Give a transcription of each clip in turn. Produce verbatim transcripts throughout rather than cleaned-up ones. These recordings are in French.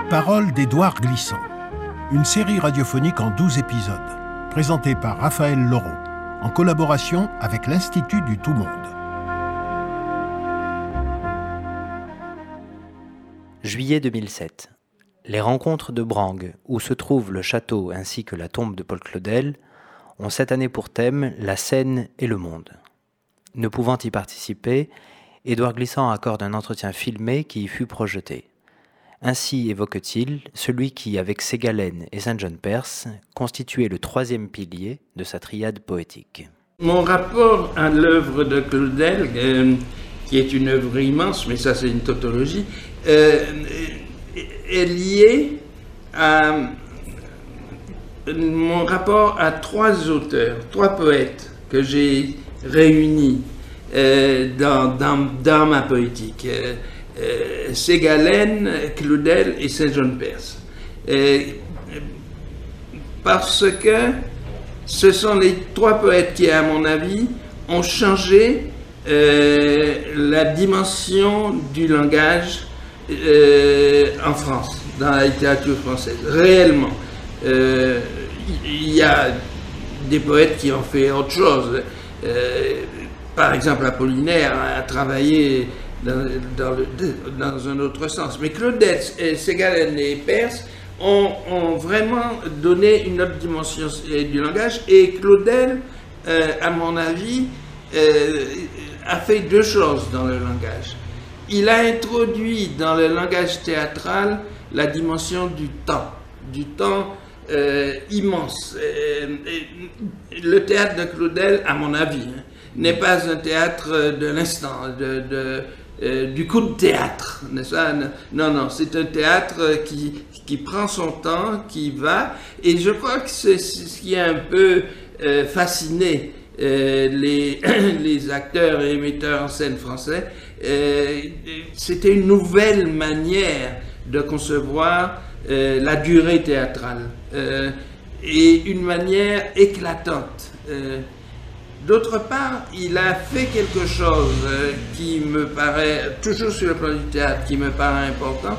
Paroles d'Édouard Glissant, une série radiophonique en douze épisodes, présentée par Raphaël Laureau, en collaboration avec l'Institut du Tout-Monde. Juillet deux mille sept. Les rencontres de Brangue, où se trouve le château ainsi que la tombe de Paul Claudel, ont cette année pour thème la scène et le monde. Ne pouvant y participer, Édouard Glissant accorde un entretien filmé qui y fut projeté. Ainsi évoque-t-il celui qui, avec Ségalen et Saint-John-Perse, constituait le troisième pilier de sa triade poétique. Mon rapport à l'œuvre de Claudel, euh, qui est une œuvre immense, mais ça c'est une tautologie, euh, est lié à mon rapport à trois auteurs, trois poètes que j'ai réunis euh, dans, dans, dans ma poétique. Euh, Euh, Ségalen, Claudel et Saint-John-Perse. Euh, parce que ce sont les trois poètes qui, à mon avis, ont changé euh, la dimension du langage euh, en France, dans la littérature française, réellement. Euh, il y a des poètes qui ont fait autre chose. Euh, par exemple, Apollinaire a travaillé Dans, dans, le, dans un autre sens. Mais Claudel, Ségalen et Perse ont, ont vraiment donné une autre dimension du langage, et Claudel, euh, à mon avis, euh, a fait deux choses dans le langage. Il a introduit dans le langage théâtral la dimension du temps, du temps euh, immense. Euh, le théâtre de Claudel, à mon avis, hein, n'est pas un théâtre de l'instant, de, de Euh, du coup de théâtre, n'est-ce pas? Non, non, c'est un théâtre qui, qui prend son temps, qui va, et je crois que c'est ce qui a un peu euh, fasciné euh, les, les acteurs et les metteurs en scène français. Euh, c'était une nouvelle manière de concevoir euh, la durée théâtrale, euh, et une manière éclatante. Euh, D'autre part, il a fait quelque chose qui me paraît, toujours sur le plan du théâtre, qui me paraît important.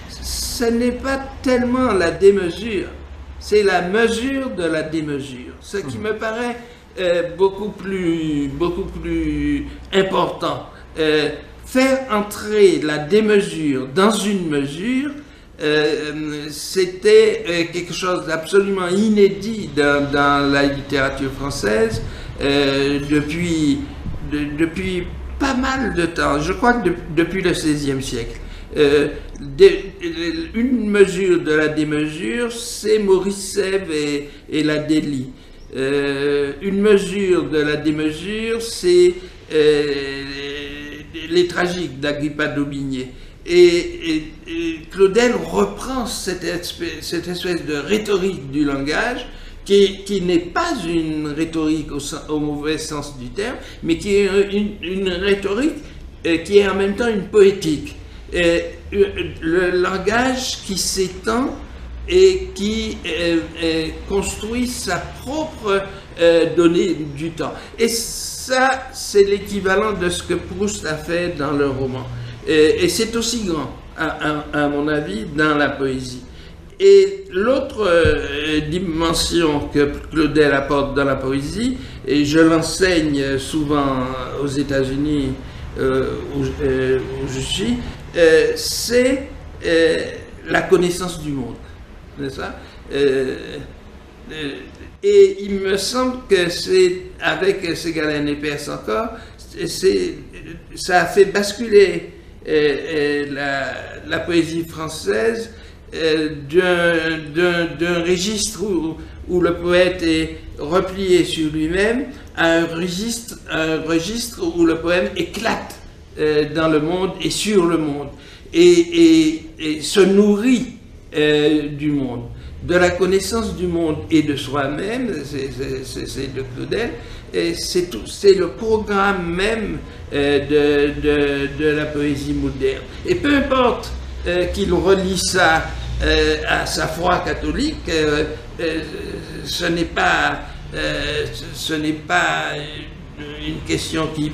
Ce n'est pas tellement la démesure, c'est la mesure de la démesure. Ce qui me paraît euh, beaucoup plus, beaucoup plus important. Euh, faire entrer la démesure dans une mesure, euh, c'était euh, quelque chose d'absolument inédit dans, dans la littérature française. Euh, depuis, de, depuis pas mal de temps, je crois que de, depuis le seizième siècle. Euh, de, une mesure de la démesure, c'est Maurice Sèvres et, et la délie. Euh, une mesure de la démesure, c'est euh, les tragiques d'Agrippa d'Aubigné. Et, et, et Claudel reprend cette espèce, cette espèce de rhétorique du langage, qui, qui n'est pas une rhétorique au, au mauvais sens du terme, mais qui est une, une rhétorique euh, qui est en même temps une poétique. Et, euh, le langage qui s'étend et qui euh, euh, construit sa propre euh, donnée du temps. Et ça, c'est l'équivalent de ce que Proust a fait dans le roman. Et, et c'est aussi grand, à, à, à mon avis, dans la poésie. Et l'autre euh, dimension que Claudel apporte dans la poésie, et je l'enseigne souvent aux États-Unis euh, où, euh, où je suis, euh, c'est euh, la connaissance du monde, n'est-ce pas? euh, euh, Et il me semble que c'est, avec Ségalen et Perse encore, c'est, ça a fait basculer euh, euh, la, la poésie française Euh, d'un, d'un, d'un registre où, où le poète est replié sur lui-même à un registre, un registre où le poème éclate euh, dans le monde et sur le monde et, et, et se nourrit euh, du monde, de la connaissance du monde et de soi-même. C'est, c'est, c'est de Claudel, et c'est, tout, c'est le programme même euh, de, de, de la poésie moderne. Et peu importe euh, qu'il relie ça Euh, à sa foi catholique, euh, euh, ce n'est pas, euh, ce n'est pas une question qui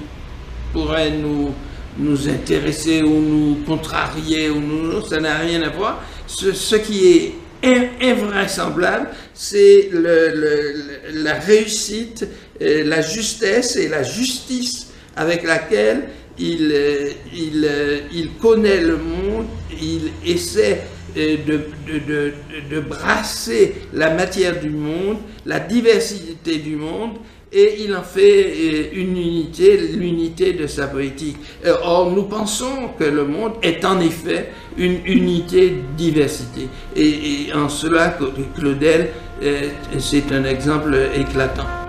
pourrait nous, nous intéresser ou nous contrarier, ou nous, ça n'a rien à voir. Ce, ce qui est invraisemblable, c'est le, le, la réussite, la justesse et la justice avec laquelle il, il, il connaît le monde, il essaie de, de, de, de brasser la matière du monde, la diversité du monde, et il en fait une unité, l'unité de sa poétique. Or, nous pensons que le monde est en effet une unité diversité. Et, et en cela, Claudel, c'est un exemple éclatant.